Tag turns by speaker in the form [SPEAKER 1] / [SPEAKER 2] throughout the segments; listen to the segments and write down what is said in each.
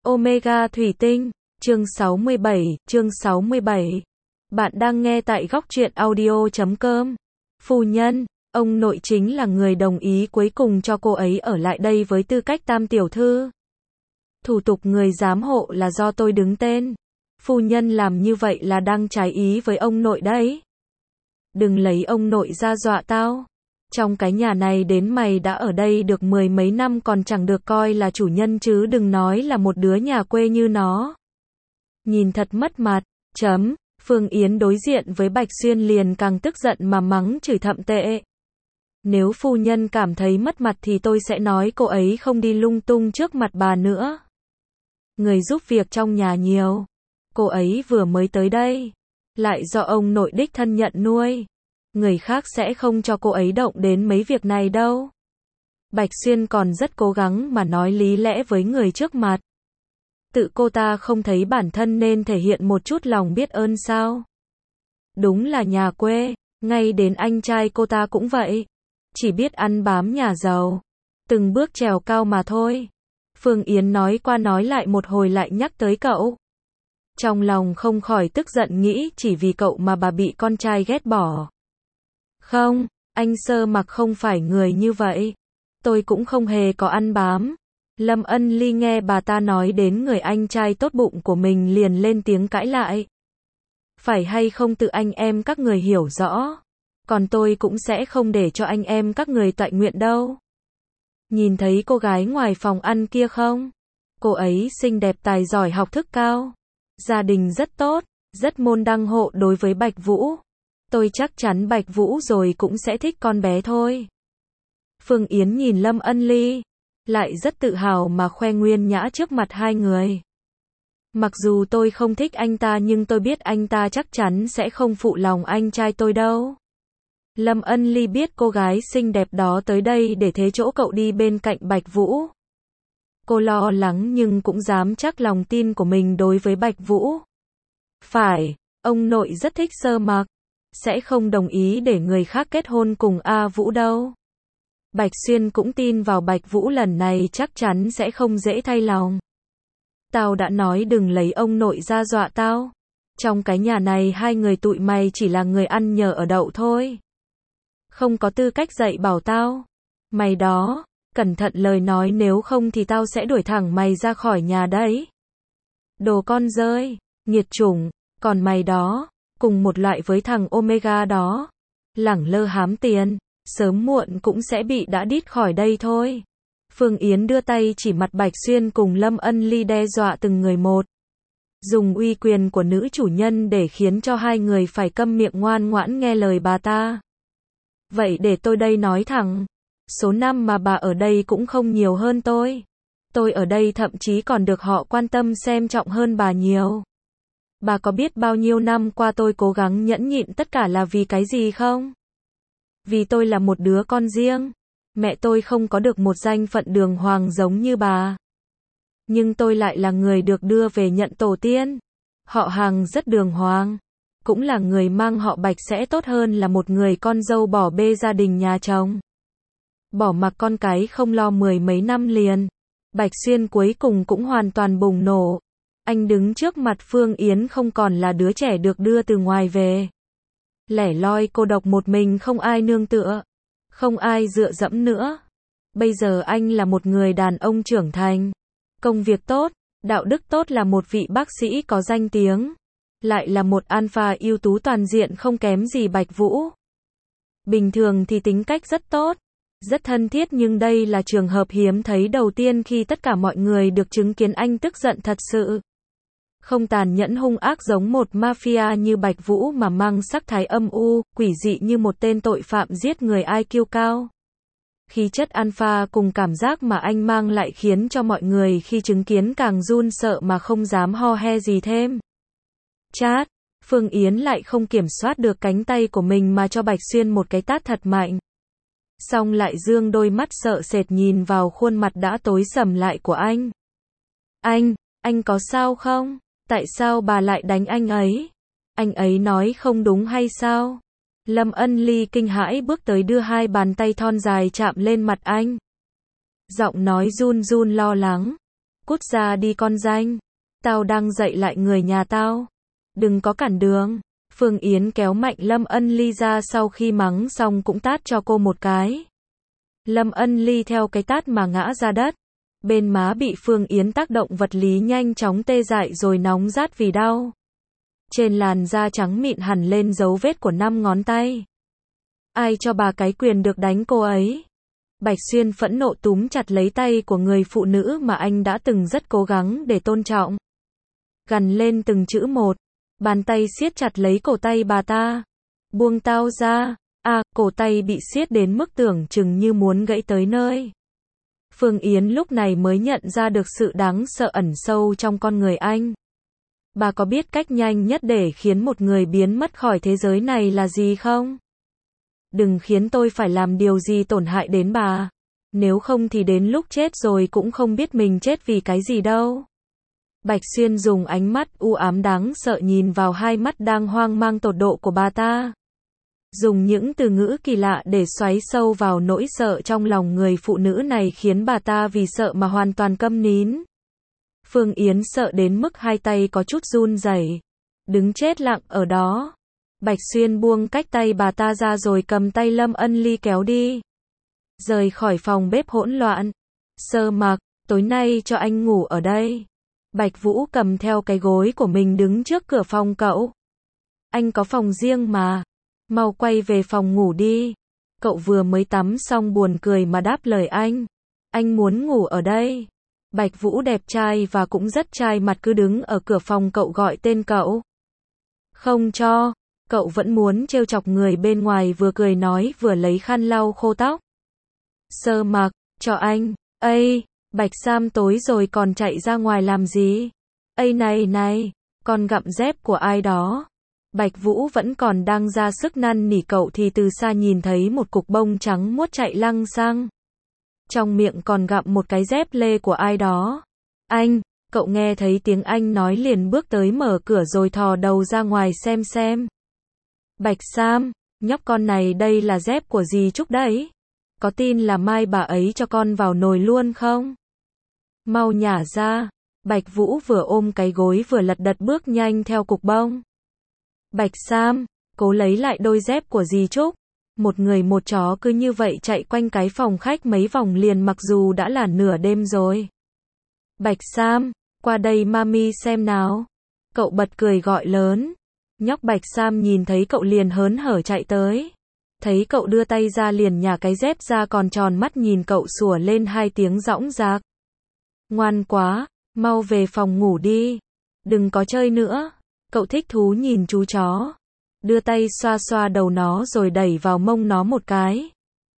[SPEAKER 1] Omega Thủy Tinh, chương 67. Bạn đang nghe tại góc truyện audio.com. Phu nhân, ông nội chính là người đồng ý cuối cùng cho cô ấy ở lại đây với tư cách tam tiểu thư. Thủ tục người giám hộ là do tôi đứng tên. Phu nhân làm như vậy là đang trái ý với ông nội đấy. Đừng lấy ông nội ra dọa tao. Trong cái nhà này đến mày đã ở đây được 10 mấy năm còn chẳng được coi là chủ nhân chứ đừng nói là một đứa nhà quê như nó. Nhìn thật mất mặt. Phương Yến đối diện với Bạch Xuyên liền càng tức giận mà mắng chửi thậm tệ. Nếu phu nhân cảm thấy mất mặt thì tôi sẽ nói cô ấy không đi lung tung trước mặt bà nữa. Người giúp việc trong nhà nhiều. Cô ấy vừa mới tới đây. Lại do ông nội đích thân nhận nuôi. Người khác sẽ không cho cô ấy động đến mấy việc này đâu. Bạch Xuyên còn rất cố gắng mà nói lý lẽ với người trước mặt. Tự cô ta không thấy bản thân nên thể hiện một chút lòng biết ơn sao? Đúng là nhà quê, ngay đến anh trai cô ta cũng vậy. Chỉ biết ăn bám nhà giàu. Từng bước trèo cao mà thôi. Phương Yến nói qua nói lại một hồi lại nhắc tới cậu. Trong lòng không khỏi tức giận nghĩ chỉ vì cậu mà bà bị con trai ghét bỏ. Không, anh Sơ Mặc không phải người như vậy. Tôi cũng không hề có ăn bám. Lâm Ân Ly nghe bà ta nói đến người anh trai tốt bụng của mình liền lên tiếng cãi lại. Phải hay không tự anh em các người hiểu rõ. Còn tôi cũng sẽ không để cho anh em các người toại nguyện đâu. Nhìn thấy cô gái ngoài phòng ăn kia không? Cô ấy xinh đẹp tài giỏi học thức cao. Gia đình rất tốt, rất môn đăng hộ đối với Bạch Vũ. Tôi chắc chắn Bạch Vũ rồi cũng sẽ thích con bé thôi. Phương Yến nhìn Lâm Ân Ly, lại rất tự hào mà khoe Nguyên Nhã trước mặt hai người. Mặc dù tôi không thích anh ta nhưng tôi biết anh ta chắc chắn sẽ không phụ lòng anh trai tôi đâu. Lâm Ân Ly biết cô gái xinh đẹp đó tới đây để thế chỗ cậu đi bên cạnh Bạch Vũ. Cô lo lắng nhưng cũng dám chắc lòng tin của mình đối với Bạch Vũ. Phải, ông nội rất thích Sơ Mặc. Sẽ không đồng ý để người khác kết hôn cùng A Vũ đâu. Bạch Xuyên cũng tin vào Bạch Vũ lần này chắc chắn sẽ không dễ thay lòng. Tao đã nói đừng lấy ông nội ra dọa tao. Trong cái nhà này hai người tụi mày chỉ là người ăn nhờ ở đậu thôi. Không có tư cách dạy bảo tao. Mày đó, cẩn thận lời nói nếu không thì tao sẽ đuổi thẳng mày ra khỏi nhà đấy. Đồ con rơi, nghiệt chủng, còn mày đó, cùng một loại với thằng Omega đó. Lẳng lơ hám tiền, sớm muộn cũng sẽ bị đã đít khỏi đây thôi. Phương Yến đưa tay chỉ mặt Bạch Xuyên cùng Lâm Ân Ly đe dọa từng người một. Dùng uy quyền của nữ chủ nhân để khiến cho hai người phải câm miệng ngoan ngoãn nghe lời bà ta. Vậy để tôi đây nói thẳng. Số năm mà bà ở đây cũng không nhiều hơn tôi. Tôi ở đây thậm chí còn được họ quan tâm xem trọng hơn bà nhiều. Bà có biết bao nhiêu năm qua tôi cố gắng nhẫn nhịn tất cả là vì cái gì không? Vì tôi là một đứa con riêng. Mẹ tôi không có được một danh phận đường hoàng giống như bà. Nhưng tôi lại là người được đưa về nhận tổ tiên. Họ hàng rất đường hoàng. Cũng là người mang họ Bạch sẽ tốt hơn là một người con dâu bỏ bê gia đình nhà chồng. Bỏ mặc con cái không lo 10 mấy năm liền. Bạch Xuyên cuối cùng cũng hoàn toàn bùng nổ. Anh đứng trước mặt Phương Yến không còn là đứa trẻ được đưa từ ngoài về. Lẻ loi cô độc một mình không ai nương tựa. Không ai dựa dẫm nữa. Bây giờ anh là một người đàn ông trưởng thành. Công việc tốt, đạo đức tốt là một vị bác sĩ có danh tiếng. Lại là một alpha ưu tú toàn diện không kém gì Bạch Vũ. Bình thường thì tính cách rất tốt. Rất thân thiết nhưng đây là trường hợp hiếm thấy đầu tiên khi tất cả mọi người được chứng kiến anh tức giận thật sự. Không tàn nhẫn hung ác giống một mafia như Bạch Vũ mà mang sắc thái âm u, quỷ dị như một tên tội phạm giết người IQ cao. Khí chất alpha cùng cảm giác mà anh mang lại khiến cho mọi người khi chứng kiến càng run sợ mà không dám ho he gì thêm. Chát, Phương Yến lại không kiểm soát được cánh tay của mình mà cho Bạch Xuyên một cái tát thật mạnh. Xong lại dương đôi mắt sợ sệt nhìn vào khuôn mặt đã tối sầm lại của anh. Anh có sao không? Tại sao bà lại đánh anh ấy? Anh ấy nói không đúng hay sao? Lâm Ân Ly kinh hãi bước tới đưa hai bàn tay thon dài chạm lên mặt anh. Giọng nói run run lo lắng. Cút ra đi con danh. Tao đang dạy lại người nhà tao. Đừng có cản đường. Phương Yến kéo mạnh Lâm Ân Ly ra, sau khi mắng xong cũng tát cho cô một cái. Lâm Ân Ly theo cái tát mà ngã ra đất. Bên má bị Phương Yến tác động vật lý nhanh chóng tê dại rồi nóng rát vì đau. Trên làn da trắng mịn hẳn lên dấu vết của 5 ngón tay. Ai cho bà cái quyền được đánh cô ấy? Bạch Xuyên phẫn nộ túm chặt lấy tay của người phụ nữ mà anh đã từng rất cố gắng để tôn trọng. Gằn lên từng chữ một. Bàn tay siết chặt lấy cổ tay bà ta. Buông tao ra. Cổ tay bị siết đến mức tưởng chừng như muốn gãy tới nơi. Phương Yến lúc này mới nhận ra được sự đáng sợ ẩn sâu trong con người anh. Bà có biết cách nhanh nhất để khiến một người biến mất khỏi thế giới này là gì không? Đừng khiến tôi phải làm điều gì tổn hại đến bà. Nếu không thì đến lúc chết rồi cũng không biết mình chết vì cái gì đâu. Bạch Xuyên dùng ánh mắt u ám đáng sợ nhìn vào hai mắt đang hoang mang tột độ của bà ta. Dùng những từ ngữ kỳ lạ để xoáy sâu vào nỗi sợ trong lòng người phụ nữ này, khiến bà ta vì sợ mà hoàn toàn câm nín. Phương Yến sợ đến mức hai tay có chút run rẩy, đứng chết lặng ở đó. Bạch Xuyên buông cách tay bà ta ra rồi cầm tay Lâm Ân Ly kéo đi. Rời khỏi phòng bếp hỗn loạn. Sơ Mặc, tối nay cho anh ngủ ở đây. Bạch Vũ cầm theo cái gối của mình đứng trước cửa phòng cậu. Anh có phòng riêng mà. Mau quay về phòng ngủ đi. Cậu vừa mới tắm xong buồn cười mà đáp lời anh. Anh muốn ngủ ở đây. Bạch Vũ đẹp trai và cũng rất trai mặt cứ đứng ở cửa phòng cậu gọi tên cậu. Không cho. Cậu vẫn muốn trêu chọc người bên ngoài, vừa cười nói vừa lấy khăn lau khô tóc. Sơ Mặc, cho anh. Ây, Bạch Sam tối rồi còn chạy ra ngoài làm gì? Ây này, con gặm dép của ai đó? Bạch Vũ vẫn còn đang ra sức năn nỉ cậu thì từ xa nhìn thấy một cục bông trắng muốt chạy lăng xăng. Trong miệng còn gặm một cái dép lê của ai đó. Anh, cậu nghe thấy tiếng anh nói liền bước tới mở cửa rồi thò đầu ra ngoài xem. Bạch Sam, nhóc con này đây là dép của dì Trúc đấy. Có tin là mai bà ấy cho con vào nồi luôn không? Mau nhả ra. Bạch Vũ vừa ôm cái gối vừa lật đật bước nhanh theo cục bông. Bạch Sam, cố lấy lại đôi dép của dì Trúc. Một người một chó cứ như vậy chạy quanh cái phòng khách mấy vòng liền mặc dù đã là nửa đêm rồi. Bạch Sam, qua đây mami xem nào. Cậu bật cười gọi lớn. Nhóc Bạch Sam nhìn thấy cậu liền hớn hở chạy tới. Thấy cậu đưa tay ra liền nhả cái dép ra, còn tròn mắt nhìn cậu sủa lên 2 tiếng dõng dạc. Ngoan quá, mau về phòng ngủ đi. Đừng có chơi nữa. Cậu thích thú nhìn chú chó. Đưa tay xoa xoa đầu nó rồi đẩy vào mông nó một cái.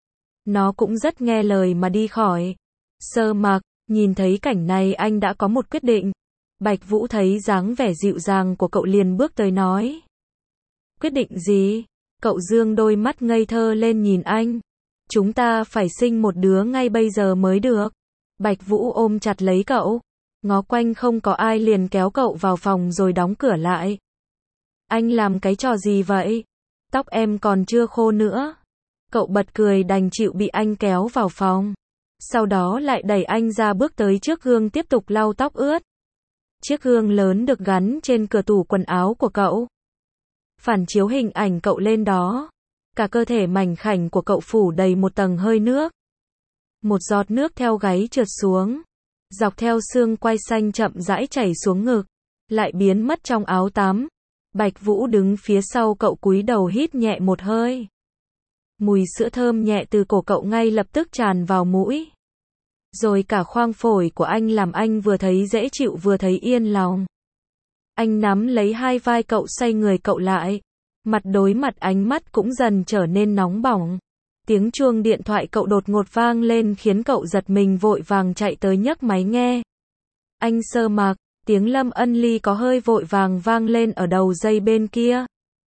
[SPEAKER 1] Nó cũng rất nghe lời mà đi khỏi. Sơ Mặc, nhìn thấy cảnh này anh đã có một quyết định. Bạch Vũ thấy dáng vẻ dịu dàng của cậu liền bước tới nói. Quyết định gì? Cậu dương đôi mắt ngây thơ lên nhìn anh. Chúng ta phải sinh một đứa ngay bây giờ mới được. Bạch Vũ ôm chặt lấy cậu. Ngó quanh không có ai liền kéo cậu vào phòng rồi đóng cửa lại. Anh làm cái trò gì vậy? Tóc em còn chưa khô nữa. Cậu bật cười đành chịu bị anh kéo vào phòng. Sau đó lại đẩy anh ra bước tới trước gương tiếp tục lau tóc ướt. Chiếc gương lớn được gắn trên cửa tủ quần áo của cậu. Phản chiếu hình ảnh cậu lên đó. Cả cơ thể mảnh khảnh của cậu phủ đầy một tầng hơi nước. Một giọt nước theo gáy trượt xuống. Dọc theo xương quai xanh chậm rãi chảy xuống ngực. Lại biến mất trong áo tắm. Bạch Vũ đứng phía sau cậu cúi đầu hít nhẹ một hơi. Mùi sữa thơm nhẹ từ cổ cậu ngay lập tức tràn vào mũi. Rồi cả khoang phổi của anh làm anh vừa thấy dễ chịu vừa thấy yên lòng. Anh nắm lấy hai vai cậu xoay người cậu lại. Mặt đối mặt ánh mắt cũng dần trở nên nóng bỏng. Tiếng chuông điện thoại cậu đột ngột vang lên khiến cậu giật mình vội vàng chạy tới nhấc máy nghe. Anh Sơ Mặc, tiếng Lâm Ân Ly có hơi vội vàng vang lên ở đầu dây bên kia.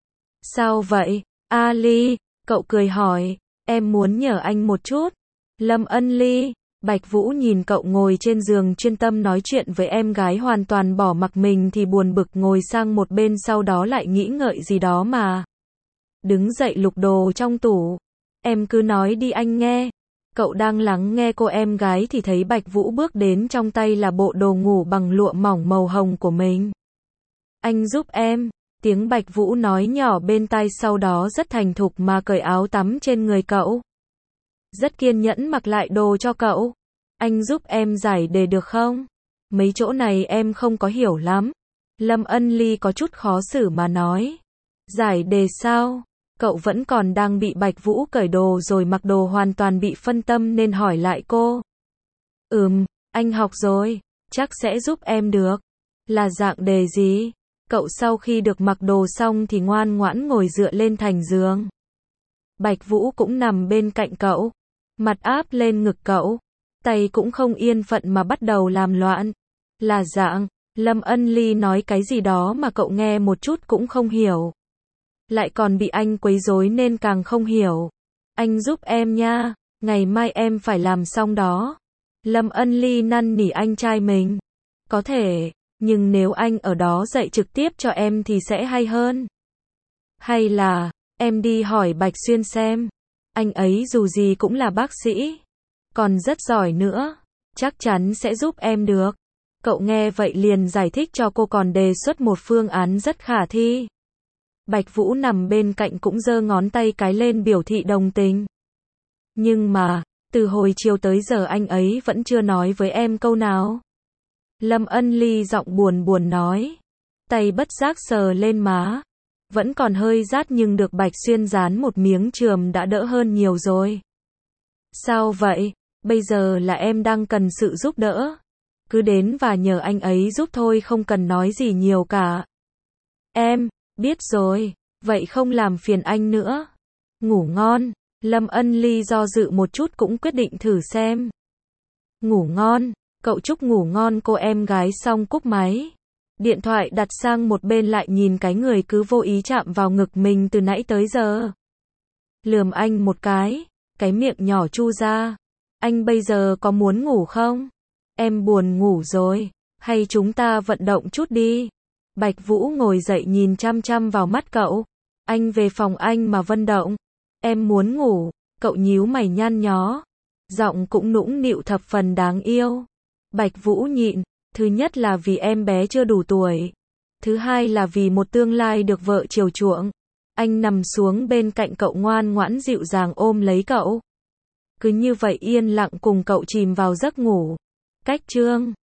[SPEAKER 1] Sao vậy? Ly, cậu cười hỏi, em muốn nhờ anh một chút. Lâm Ân Ly, Bạch Vũ nhìn cậu ngồi trên giường chuyên tâm nói chuyện với em gái hoàn toàn bỏ mặc mình thì buồn bực ngồi sang một bên, sau đó lại nghĩ ngợi gì đó mà. Đứng dậy lục đồ trong tủ. Em cứ nói đi anh nghe. Cậu đang lắng nghe cô em gái thì thấy Bạch Vũ bước đến, trong tay là bộ đồ ngủ bằng lụa mỏng màu hồng của mình. Anh giúp em, tiếng Bạch Vũ nói nhỏ bên tai, sau đó rất thành thục mà cởi áo tắm trên người cậu. Rất kiên nhẫn mặc lại đồ cho cậu. Anh giúp em giải đề được không? Mấy chỗ này em không có hiểu lắm. Lâm Ân Ly có chút khó xử mà nói. Giải đề sao? Cậu vẫn còn đang bị Bạch Vũ cởi đồ rồi mặc đồ, hoàn toàn bị phân tâm nên hỏi lại cô. Anh học rồi, chắc sẽ giúp em được. Là dạng đề gì? Cậu sau khi được mặc đồ xong thì ngoan ngoãn ngồi dựa lên thành giường. Bạch Vũ cũng nằm bên cạnh cậu, mặt áp lên ngực cậu, tay cũng không yên phận mà bắt đầu làm loạn. Là dạng, Lâm Ân Ly nói cái gì đó mà cậu nghe một chút cũng không hiểu. Lại còn bị anh quấy rối nên càng không hiểu. Anh giúp em nha, ngày mai em phải làm xong đó. Lâm Ân Ly năn nỉ anh trai mình. Có thể, nhưng nếu anh ở đó dạy trực tiếp cho em thì sẽ hay hơn. Hay là, em đi hỏi Bạch Xuyên xem. Anh ấy dù gì cũng là bác sĩ, còn rất giỏi nữa, chắc chắn sẽ giúp em được. Cậu nghe vậy liền giải thích cho cô, còn đề xuất một phương án rất khả thi. Bạch Vũ nằm bên cạnh cũng giơ ngón tay cái lên biểu thị đồng tình. Nhưng mà, từ hồi chiều tới giờ anh ấy vẫn chưa nói với em câu nào. Lâm Ân Ly giọng buồn buồn nói. Tay bất giác sờ lên má. Vẫn còn hơi rát nhưng được Bạch Xuyên dán một miếng chườm đã đỡ hơn nhiều rồi. Sao vậy? Bây giờ là em đang cần sự giúp đỡ. Cứ đến và nhờ anh ấy giúp thôi, không cần nói gì nhiều cả. Em biết rồi, vậy không làm phiền anh nữa. Ngủ ngon. Lâm Ân Ly do dự một chút cũng quyết định thử xem. Ngủ ngon. Cậu chúc ngủ ngon cô em gái xong cúp máy. Điện thoại đặt sang một bên, lại nhìn cái người cứ vô ý chạm vào ngực mình từ nãy tới giờ. Lườm anh một cái miệng nhỏ chu ra. Anh bây giờ có muốn ngủ không? Em buồn ngủ rồi, hay chúng ta vận động chút đi. Bạch Vũ ngồi dậy nhìn chăm chăm vào mắt cậu. Anh về phòng anh mà vận động. Em muốn ngủ. Cậu nhíu mày nhăn nhó, giọng cũng nũng nịu thập phần đáng yêu. Bạch Vũ nhịn, thứ nhất là vì em bé chưa đủ tuổi, thứ hai là vì một tương lai được vợ chiều chuộng. Anh nằm xuống bên cạnh cậu, ngoan ngoãn dịu dàng ôm lấy cậu. Cứ như vậy yên lặng cùng cậu chìm vào giấc ngủ. Cách chương